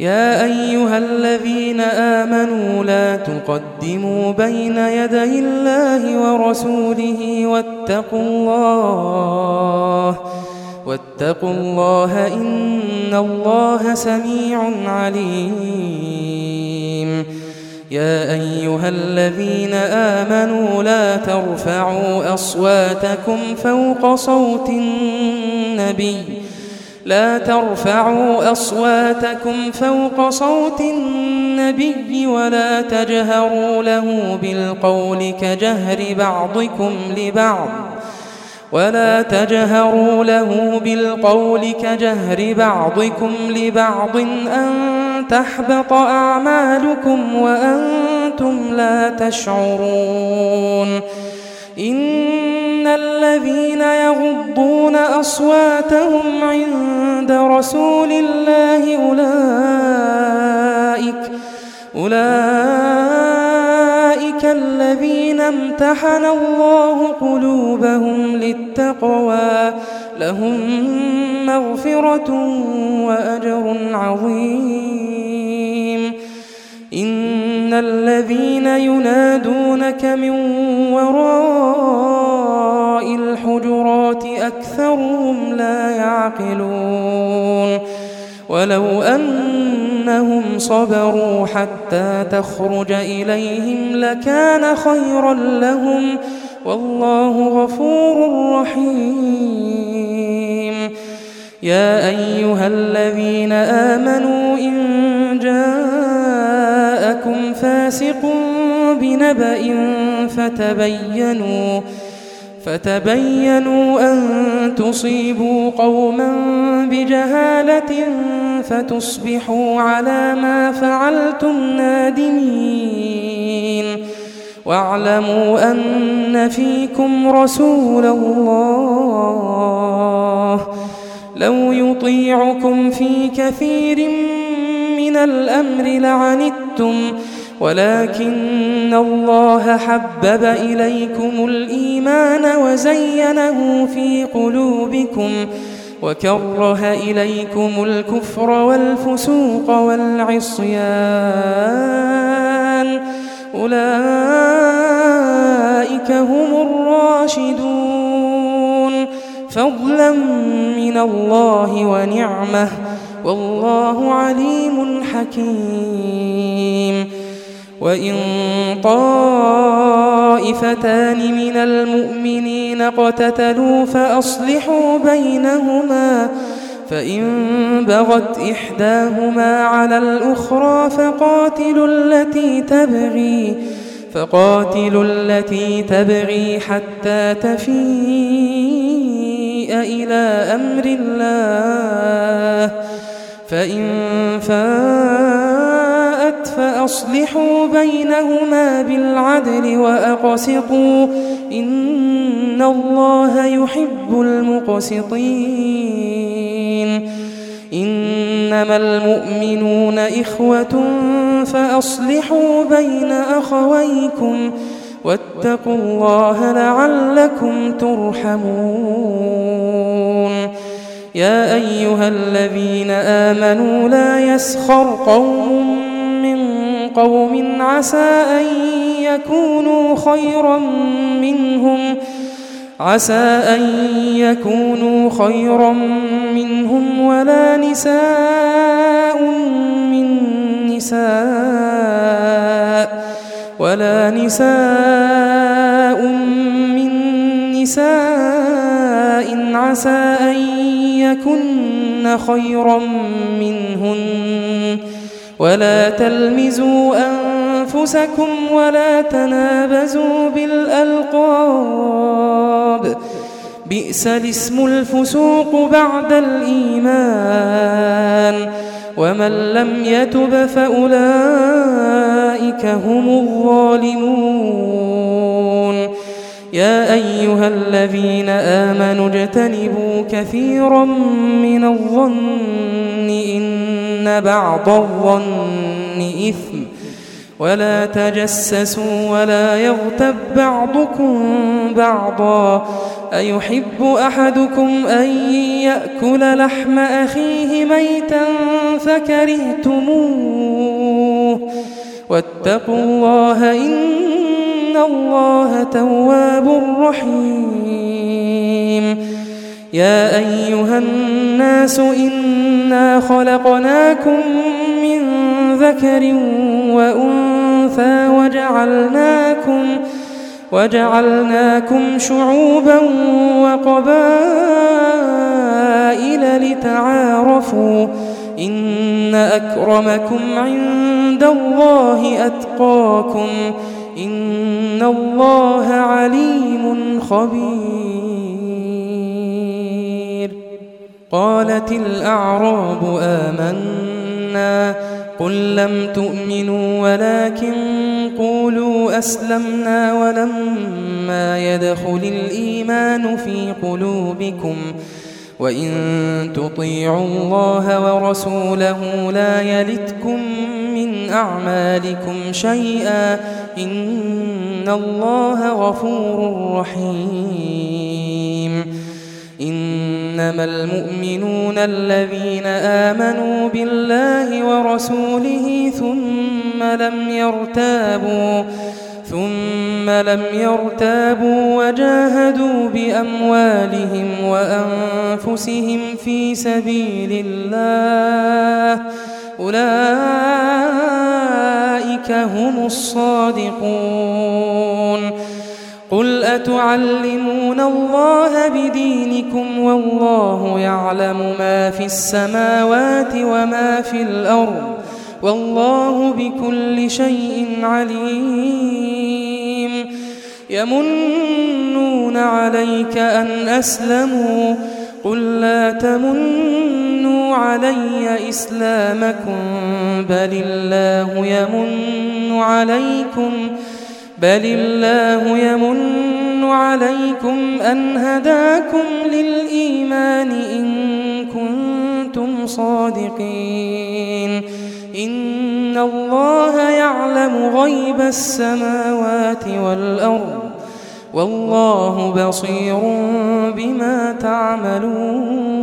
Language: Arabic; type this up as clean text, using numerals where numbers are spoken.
يا أيها الذين آمنوا لا تقدموا بين يدي الله ورسوله واتقوا الله إن الله سميع عليم. يا أيها الذين آمنوا لا ترفعوا أصواتكم فوق صوت النبي ولا تجهروا له بالقول كجهر بعضكم لبعض أن تحبط أعمالكم وأنتم لا تشعرون. إن الذين يغضون أصواتهم عند رسول الله أولئك الذين امتحن الله قلوبهم للتقوى لهم مغفرة وأجر عظيم. إن الذين ينادونك من وراء الحجرات أكثرهم لا يعقلون. ولو أنهم صبروا حتى تخرج إليهم لكان خيرا لهم والله غفور رحيم. يا أيها الذين آمنوا إن جاءكم فاسق بنبأ فتبينوا أن تصيبوا قوما بجهالة فتصبحوا على ما فعلتم نادمين. واعلموا أن فيكم رسول الله لو يطيعكم في كثير من الأمر لعنتم ولكن الله حبب إليكم الإيمان وزينه في قلوبكم وكره إليكم الكفر والفسوق والعصيان أولئك هم الراشدون فضلا من الله ونعمة والله عليم حكيم. وإن طائفتان من المؤمنين اقتتلوا فأصلحوا بينهما فإن بغت إحداهما على الأخرى فقاتلوا التي تبغي حتى تفيء إلى أمر الله فإن فاءت فأصلحوا بينهما بالعدل وأقسطوا إن الله يحب المقسطين. إنما المؤمنون إخوة فأصلحوا بين أخويكم واتقوا الله لعلكم ترحمون. يا أيها الذين آمنوا لا يسخر قوم من قوم عسى أن يكونوا خيرا منهم ولا نساء من نساء عسى أن يكن خيرا منهن ولا تلمزوا أنفسكم ولا تنابزوا بالألقاب بئس الاسم الفسوق بعد الإيمان ومن لم يتب فأولئك هم الظالمون. يا أيها الذين آمنوا اجتنبوا كثيرا من الظن إن بعض الظن إثم ولا تجسسوا ولا يغتب بعضكم بعضا أيحب أحدكم أن يأكل لحم أخيه ميتا فكرهتموه واتقوا الله إن الله تواب رحيم يا أيها الناس إنا خلقناكم من ذكر وأنثى وجعلناكم شعوبا وقبائل لتعارفوا إن أكرمكم عند الله أتقاكم إن الله عليم خبير قالت الأعراب آمنا قل لم تؤمنوا ولكن قولوا أسلمنا ولما يدخل الإيمان في قلوبكم وإن تطيعوا الله ورسوله لا يلتكم من أعمالكم شيئا إن الله غفور رحيم إنما المؤمنون الذين آمنوا بالله ورسوله ثم لم يرتابوا وجاهدوا بأموالهم وأنفسهم في سبيل الله أولئك هم الصادقون قل أتعلمون الله بدينكم والله يعلم ما في السماوات وما في الأرض والله بكل شيء عليم يمنون عليك أن أسلموا قل لا تمنوا علي إسلامكم بل الله يمن عليكم أن هداكم للإيمان إن كنتم صادقين إن الله يعلم غيب السماوات والأرض والله بصير بما تعملون